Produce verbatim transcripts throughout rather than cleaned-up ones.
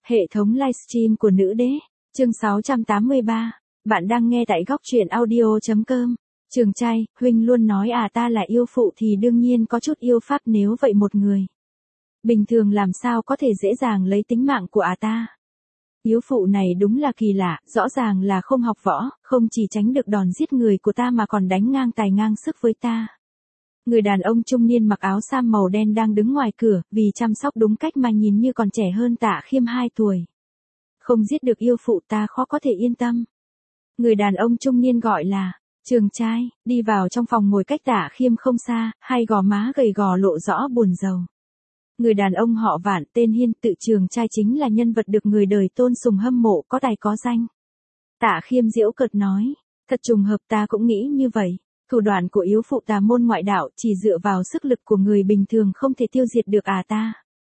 Hệ thống livestream của nữ đế, chương sáu trăm tám mươi ba. Bạn đang nghe tại góc truyện audio.com. Trường trai, huynh luôn nói à ta là yêu phụ thì đương nhiên có chút yêu pháp, nếu vậy một người bình thường làm sao có thể dễ dàng lấy tính mạng của à ta. Yêu phụ này đúng là kỳ lạ, rõ ràng là không học võ, không chỉ tránh được đòn giết người của ta mà còn đánh ngang tài ngang sức với ta. Người đàn ông trung niên mặc áo sam màu đen đang đứng ngoài cửa, vì chăm sóc đúng cách mà nhìn như còn trẻ hơn Tạ Khiêm hai tuổi. Không giết được yêu phụ ta khó có thể yên tâm. Người đàn ông trung niên gọi là Trường trai, đi vào trong phòng ngồi cách Tạ Khiêm không xa, hai gò má gầy gò lộ rõ buồn rầu. Người đàn ông họ Vạn tên Hiên, tự Trường trai chính là nhân vật được người đời tôn sùng hâm mộ, có tài có danh. Tạ Khiêm giễu cợt nói, thật trùng hợp, ta cũng nghĩ như vậy. Thủ đoạn của yếu phụ tà môn ngoại đạo chỉ dựa vào sức lực của người bình thường không thể tiêu diệt được à ta.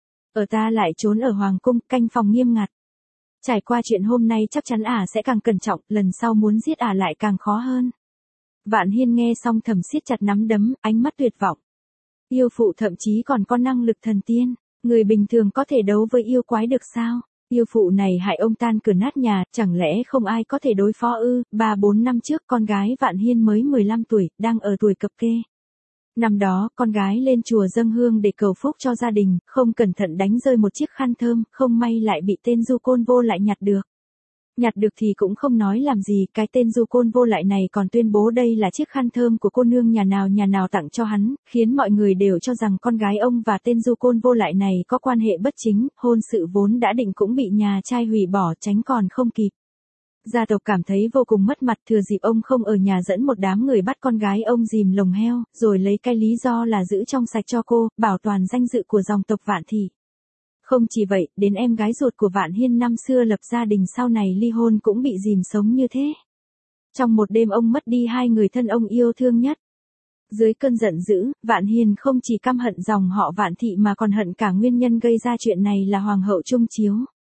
Ở ta lại trốn ở hoàng cung, canh phòng nghiêm ngặt. Trải qua chuyện hôm nay chắc chắn ả sẽ càng cẩn trọng, lần sau muốn giết ả lại càng khó hơn. Vạn Hiên nghe xong thầm siết chặt nắm đấm, ánh mắt tuyệt vọng. Yêu phụ thậm chí còn có năng lực thần tiên, người bình thường có thể đấu với yêu quái được sao? Yêu phụ này hại ông tan cửa nát nhà, chẳng lẽ không ai có thể đối phó ư? Ba bốn năm trước con gái Vạn Hiên mới mười lăm tuổi, đang ở tuổi cập kê. Năm đó, con gái lên chùa dâng hương để cầu phúc cho gia đình, không cẩn thận đánh rơi một chiếc khăn thơm, không may lại bị tên du côn vô lại nhặt được. Nhặt được thì cũng không nói làm gì, cái tên du côn vô lại này còn tuyên bố đây là chiếc khăn thơm của cô nương nhà nào nhà nào tặng cho hắn, khiến mọi người đều cho rằng con gái ông và tên du côn vô lại này có quan hệ bất chính, hôn sự vốn đã định cũng bị nhà trai hủy bỏ, tránh còn không kịp. Gia tộc cảm thấy vô cùng mất mặt, thừa dịp ông không ở nhà dẫn một đám người bắt con gái ông dìm lồng heo, rồi lấy cái lý do là giữ trong sạch cho cô, bảo toàn danh dự của dòng tộc Vạn Thị. Không chỉ vậy, đến em gái ruột của Vạn Hiên năm xưa lập gia đình sau này ly hôn cũng bị dìm sống như thế. Trong một đêm ông mất đi hai người thân ông yêu thương nhất. Dưới cơn giận dữ, Vạn Hiên không chỉ căm hận dòng họ Vạn Thị mà còn hận cả nguyên nhân gây ra chuyện này là Hoàng hậu Trung Chiếu.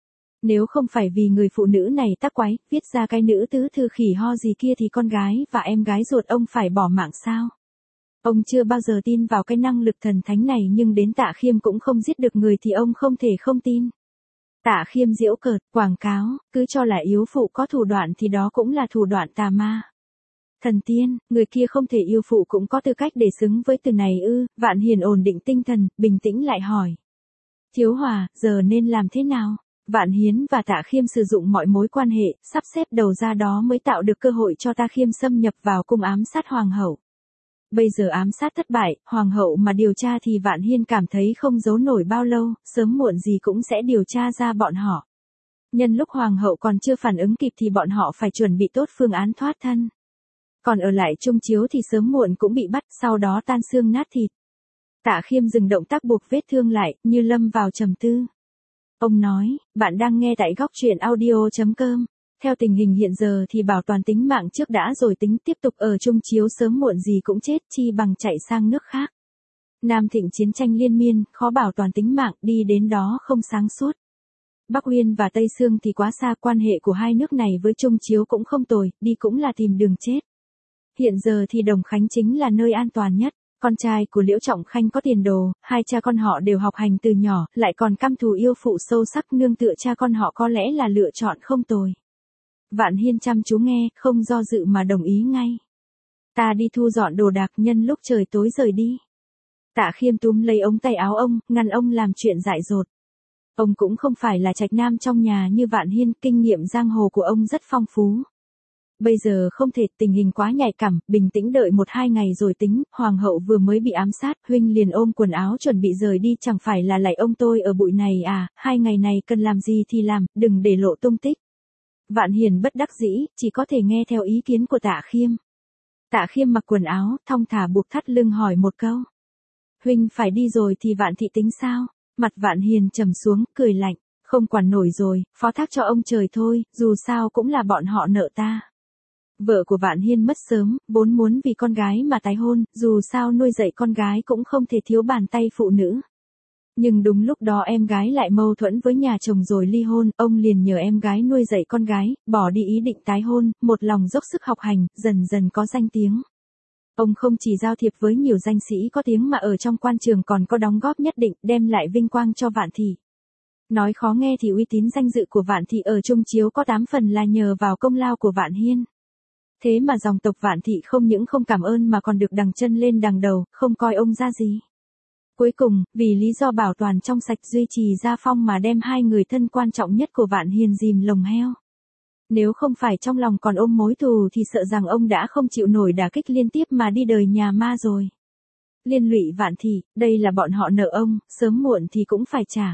Nếu không phải vì người phụ nữ này tắc quái, viết ra cái nữ tứ thư khỉ ho gì kia thì con gái và em gái ruột ông phải bỏ mạng sao? Ông chưa bao giờ tin vào cái năng lực thần thánh này, nhưng đến Tạ Khiêm cũng không giết được người thì ông không thể không tin. Tạ Khiêm giễu cợt, quảng cáo, cứ cho là yếu phụ có thủ đoạn thì đó cũng là thủ đoạn tà ma. Thần tiên, người kia không thể yêu phụ cũng có tư cách để xứng với từ này ư? Vạn Hiền ổn định tinh thần, bình tĩnh lại hỏi. Thiếu Hòa, giờ nên làm thế nào? Vạn Hiến và Tạ Khiêm sử dụng mọi mối quan hệ, sắp xếp đầu ra đó mới tạo được cơ hội cho Tạ Khiêm xâm nhập vào cung ám sát hoàng hậu. Bây giờ ám sát thất bại, hoàng hậu mà điều tra thì Vạn Hiên cảm thấy không giấu nổi bao lâu, sớm muộn gì cũng sẽ điều tra ra bọn họ. Nhân lúc hoàng hậu còn chưa phản ứng kịp thì bọn họ phải chuẩn bị tốt phương án thoát thân. Còn ở lại Trung Chiếu thì sớm muộn cũng bị bắt, sau đó tan xương nát thịt. Tạ Khiêm dừng động tác buộc vết thương lại, như lâm vào trầm tư. Ông nói, bạn đang nghe tại góc truyện audio.com. Theo tình hình hiện giờ thì bảo toàn tính mạng trước đã rồi tính, tiếp tục ở Trung Chiếu sớm muộn gì cũng chết, chi bằng chạy sang nước khác. Nam Thịnh chiến tranh liên miên, khó bảo toàn tính mạng, đi đến đó không sáng suốt. Bắc Uyên và Tây Sương thì quá xa, quan hệ của hai nước này với Trung Chiếu cũng không tồi, đi cũng là tìm đường chết. Hiện giờ thì Đồng Khánh chính là nơi an toàn nhất. Con trai của Liễu Trọng Khanh có tiền đồ, hai cha con họ đều học hành từ nhỏ, lại còn căm thù yêu phụ sâu sắc, nương tựa cha con họ có lẽ là lựa chọn không tồi. Vạn Hiên chăm chú nghe, không do dự mà đồng ý ngay. Ta đi thu dọn đồ đạc, nhân lúc trời tối rời đi. Tạ Khiêm túm lấy ống tay áo ông, ngăn ông làm chuyện dại dột. Ông cũng không phải là trạch nam trong nhà như Vạn Hiên, kinh nghiệm giang hồ của ông rất phong phú. Bây giờ không thể, tình hình quá nhạy cảm, bình tĩnh đợi một hai ngày rồi tính, hoàng hậu vừa mới bị ám sát, huynh liền ôm quần áo chuẩn bị rời đi, chẳng phải là lạy ông tôi ở bụi này à, hai ngày này cần làm gì thì làm, đừng để lộ tung tích. Vạn Hiền bất đắc dĩ, chỉ có thể nghe theo ý kiến của Tạ Khiêm. Tạ Khiêm mặc quần áo, thong thả buộc thắt lưng hỏi một câu. Huynh phải đi rồi thì Vạn Thị tính sao? Mặt Vạn Hiền trầm xuống, cười lạnh, không quản nổi rồi, phó thác cho ông trời thôi, dù sao cũng là bọn họ nợ ta. Vợ của Vạn Hiên mất sớm, vốn muốn vì con gái mà tái hôn, dù sao nuôi dạy con gái cũng không thể thiếu bàn tay phụ nữ. Nhưng đúng lúc đó em gái lại mâu thuẫn với nhà chồng rồi ly hôn, ông liền nhờ em gái nuôi dạy con gái, bỏ đi ý định tái hôn, một lòng dốc sức học hành, dần dần có danh tiếng. Ông không chỉ giao thiệp với nhiều danh sĩ có tiếng mà ở trong quan trường còn có đóng góp nhất định, đem lại vinh quang cho Vạn Thị. Nói khó nghe thì uy tín danh dự của Vạn Thị ở Trung Chiếu có tám phần là nhờ vào công lao của Vạn Hiên. Thế mà dòng tộc Vạn Thị không những không cảm ơn mà còn được đằng chân lên đằng đầu, không coi ông ra gì. Cuối cùng, vì lý do bảo toàn trong sạch duy trì gia phong mà đem hai người thân quan trọng nhất của Vạn Hiền dìm lồng heo. Nếu không phải trong lòng còn ôm mối thù thì sợ rằng ông đã không chịu nổi đả kích liên tiếp mà đi đời nhà ma rồi. Liên lụy Vạn Thị, đây là bọn họ nợ ông, sớm muộn thì cũng phải trả.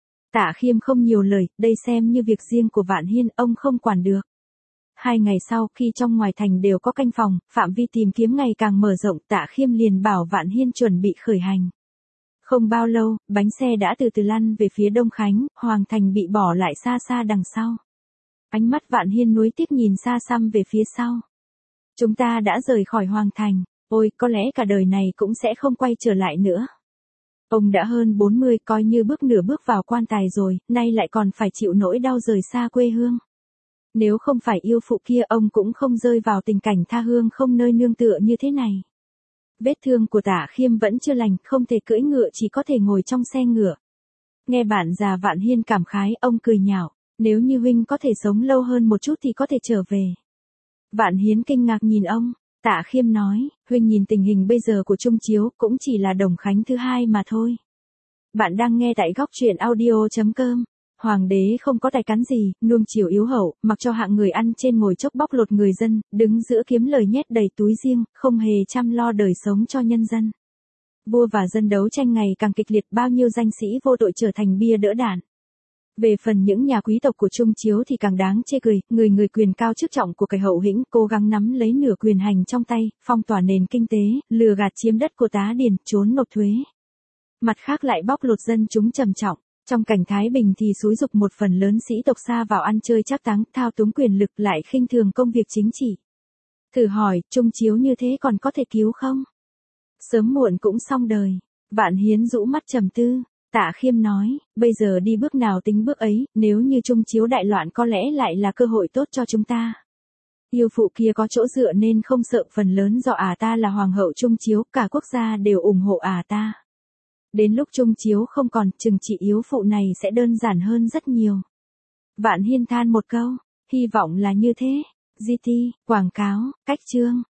Tạ Khiêm không nhiều lời, đây xem như việc riêng của Vạn Hiên, ông không quản được. Hai ngày sau, khi trong ngoài thành đều có canh phòng, phạm vi tìm kiếm ngày càng mở rộng, Tạ Khiêm liền bảo Vạn Hiên chuẩn bị khởi hành. Không bao lâu, bánh xe đã từ từ lăn về phía Đông Khánh, Hoàng Thành bị bỏ lại xa xa đằng sau. Ánh mắt Vạn Hiên nuối tiếc nhìn xa xăm về phía sau. Chúng ta đã rời khỏi Hoàng Thành, ôi, có lẽ cả đời này cũng sẽ không quay trở lại nữa. Ông đã hơn bốn mươi, coi như bước nửa bước vào quan tài rồi, nay lại còn phải chịu nỗi đau rời xa quê hương. Nếu không phải yêu phụ kia ông cũng không rơi vào tình cảnh tha hương không nơi nương tựa như thế này. Vết thương của Tạ Khiêm vẫn chưa lành, không thể cưỡi ngựa chỉ có thể ngồi trong xe ngựa. Nghe bạn già Vạn Hiên cảm khái, ông cười nhạo, nếu như huynh có thể sống lâu hơn một chút thì có thể trở về. Vạn Hiến kinh ngạc nhìn ông, Tạ Khiêm nói, huynh nhìn tình hình bây giờ của Trung Chiếu cũng chỉ là Đồng Khánh thứ hai mà thôi. Bạn đang nghe tại góc truyện audio chấm com. Hoàng đế không có tài cán gì, nuông chiều yếu hậu, mặc cho hạng người ăn trên ngồi chốc bóc lột người dân, đứng giữa kiếm lời nhét đầy túi riêng, không hề chăm lo đời sống cho nhân dân. Vua và dân đấu tranh ngày càng kịch liệt, bao nhiêu danh sĩ vô tội trở thành bia đỡ đạn. Về phần những nhà quý tộc của Trung Chiếu thì càng đáng chê cười, người người quyền cao chức trọng của cải hậu hĩnh cố gắng nắm lấy nửa quyền hành trong tay, phong tỏa nền kinh tế, lừa gạt chiếm đất của tá điền, trốn nộp thuế. Mặt khác lại bóc lột dân chúng trầm trọng. Trong cảnh Thái Bình thì xúi dục một phần lớn sĩ tộc xa vào ăn chơi trác táng, thao túng quyền lực, lại khinh thường công việc chính trị. Thử hỏi, Trung Chiếu như thế còn có thể cứu không? Sớm muộn cũng xong đời. Vạn Hiến rũ mắt trầm tư. Tạ Khiêm nói, bây giờ đi bước nào tính bước ấy, nếu như Trung Chiếu đại loạn có lẽ lại là cơ hội tốt cho chúng ta. Yêu phụ kia có chỗ dựa nên không sợ, phần lớn do ả ta là hoàng hậu Trung Chiếu, cả quốc gia đều ủng hộ ả ta. Đến lúc Trung Chiếu không còn, trừng trị yếu phụ này sẽ đơn giản hơn rất nhiều. Vạn Hiên than một câu, hy vọng là như thế. giê tê, quảng cáo, cách chương.